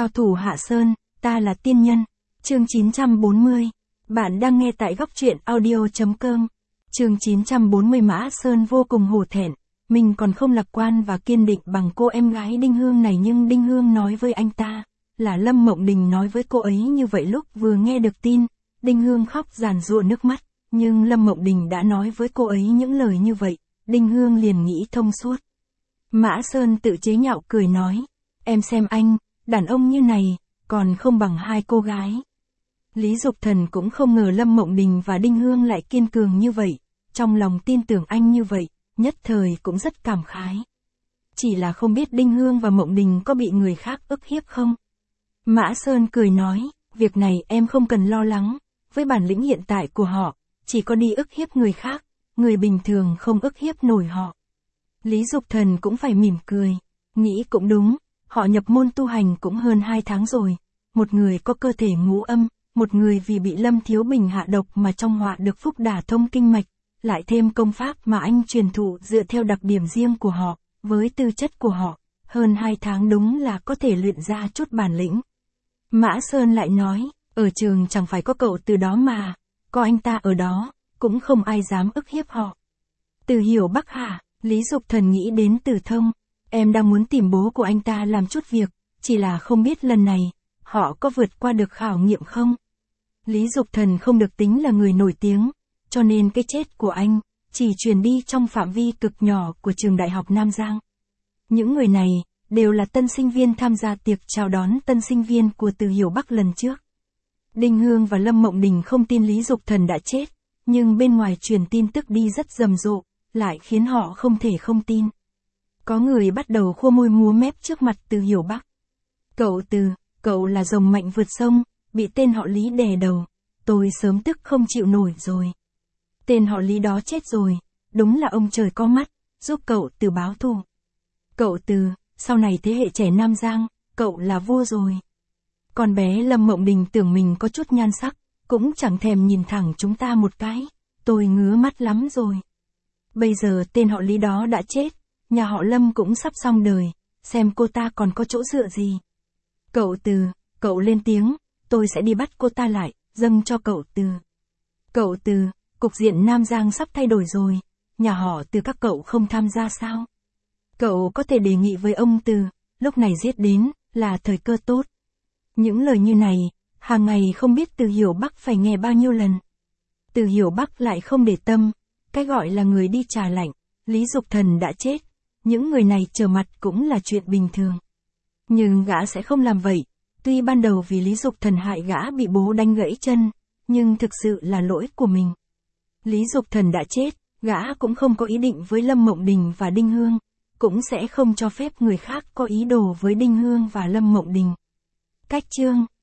Cao thủ Hạ Sơn, ta là tiên nhân. Chương 940. Bạn đang nghe tại góc truyện audio.com. Chương 940. Mã Sơn vô cùng hổ thẹn. Mình còn không lạc quan và kiên định bằng cô em gái Đinh Hương này, nhưng Đinh Hương nói với anh ta là Lâm Mộng Đình nói với cô ấy như vậy. Lúc vừa nghe được tin, Đinh Hương khóc giàn giụa nước mắt, nhưng Lâm Mộng Đình đã nói với cô ấy những lời như vậy, Đinh Hương liền nghĩ thông suốt. Mã Sơn tự chế nhạo cười nói, em xem anh, đàn ông như này, còn không bằng hai cô gái. Lý Dục Thần cũng không ngờ Lâm Mộng Đình và Đinh Hương lại kiên cường như vậy, trong lòng tin tưởng anh như vậy, nhất thời cũng rất cảm khái. Chỉ là không biết Đinh Hương và Mộng Đình có bị người khác ức hiếp không? Mã Sơn cười nói, việc này em không cần lo lắng, với bản lĩnh hiện tại của họ, chỉ có đi ức hiếp người khác, người bình thường không ức hiếp nổi họ. Lý Dục Thần cũng phải mỉm cười, nghĩ cũng đúng, họ nhập môn tu hành cũng hơn 2 tháng rồi, một người có cơ thể ngũ âm, một người vì bị Lâm Thiếu Bình hạ độc mà trong họa được phúc đả thông kinh mạch, lại thêm công pháp mà anh truyền thụ dựa theo đặc điểm riêng của họ, với tư chất của họ, hơn 2 tháng đúng là có thể luyện ra chút bản lĩnh. Mã Sơn lại nói, ở trường chẳng phải có cậu Từ đó mà, có anh ta ở đó, cũng không ai dám ức hiếp họ. Từ Hiểu Bắc hả? Lý Dục Thần nghĩ đến Từ Thông, em đang muốn tìm bố của anh ta làm chút việc, chỉ là không biết lần này, họ có vượt qua được khảo nghiệm không? Lý Dục Thần không được tính là người nổi tiếng, cho nên cái chết của anh, chỉ truyền đi trong phạm vi cực nhỏ của trường Đại học Nam Giang. Những người này, đều là tân sinh viên tham gia tiệc chào đón tân sinh viên của Từ Hiểu Bắc lần trước. Đinh Hương và Lâm Mộng Đình không tin Lý Dục Thần đã chết, nhưng bên ngoài truyền tin tức đi rất rầm rộ, lại khiến họ không thể không tin. Có người bắt đầu khua môi múa mép trước mặt Từ Hiểu Bắc. Cậu Từ, cậu là rồng mạnh vượt sông, bị tên họ Lý đè đầu, tôi sớm tức không chịu nổi rồi. Tên họ Lý đó chết rồi, đúng là ông trời có mắt, giúp cậu Từ báo thù. Cậu Từ, sau này thế hệ trẻ Nam Giang, cậu là vua rồi. Con bé Lâm Mộng Đình tưởng mình có chút nhan sắc, cũng chẳng thèm nhìn thẳng chúng ta một cái, tôi ngứa mắt lắm rồi. Bây giờ tên họ Lý đó đã chết, nhà họ Lâm cũng sắp xong đời, xem cô ta còn có chỗ dựa gì. Cậu Từ, cậu lên tiếng, tôi sẽ đi bắt cô ta lại, dâng cho cậu Từ. Cậu Từ, cục diện Nam Giang sắp thay đổi rồi, nhà họ Từ các cậu không tham gia sao? Cậu có thể đề nghị với ông Từ, lúc này giết đến, là thời cơ tốt. Những lời như này, hàng ngày không biết Từ Hiểu Bắc phải nghe bao nhiêu lần. Từ Hiểu Bắc lại không để tâm, cái gọi là người đi trà lạnh, Lý Dục Thần đã chết, những người này trở mặt cũng là chuyện bình thường. Nhưng gã sẽ không làm vậy, tuy ban đầu vì Lý Dục Thần hại gã bị bố đánh gãy chân, nhưng thực sự là lỗi của mình. Lý Dục Thần đã chết, gã cũng không có ý định với Lâm Mộng Đình và Đinh Hương, cũng sẽ không cho phép người khác có ý đồ với Đinh Hương và Lâm Mộng Đình. Cách chương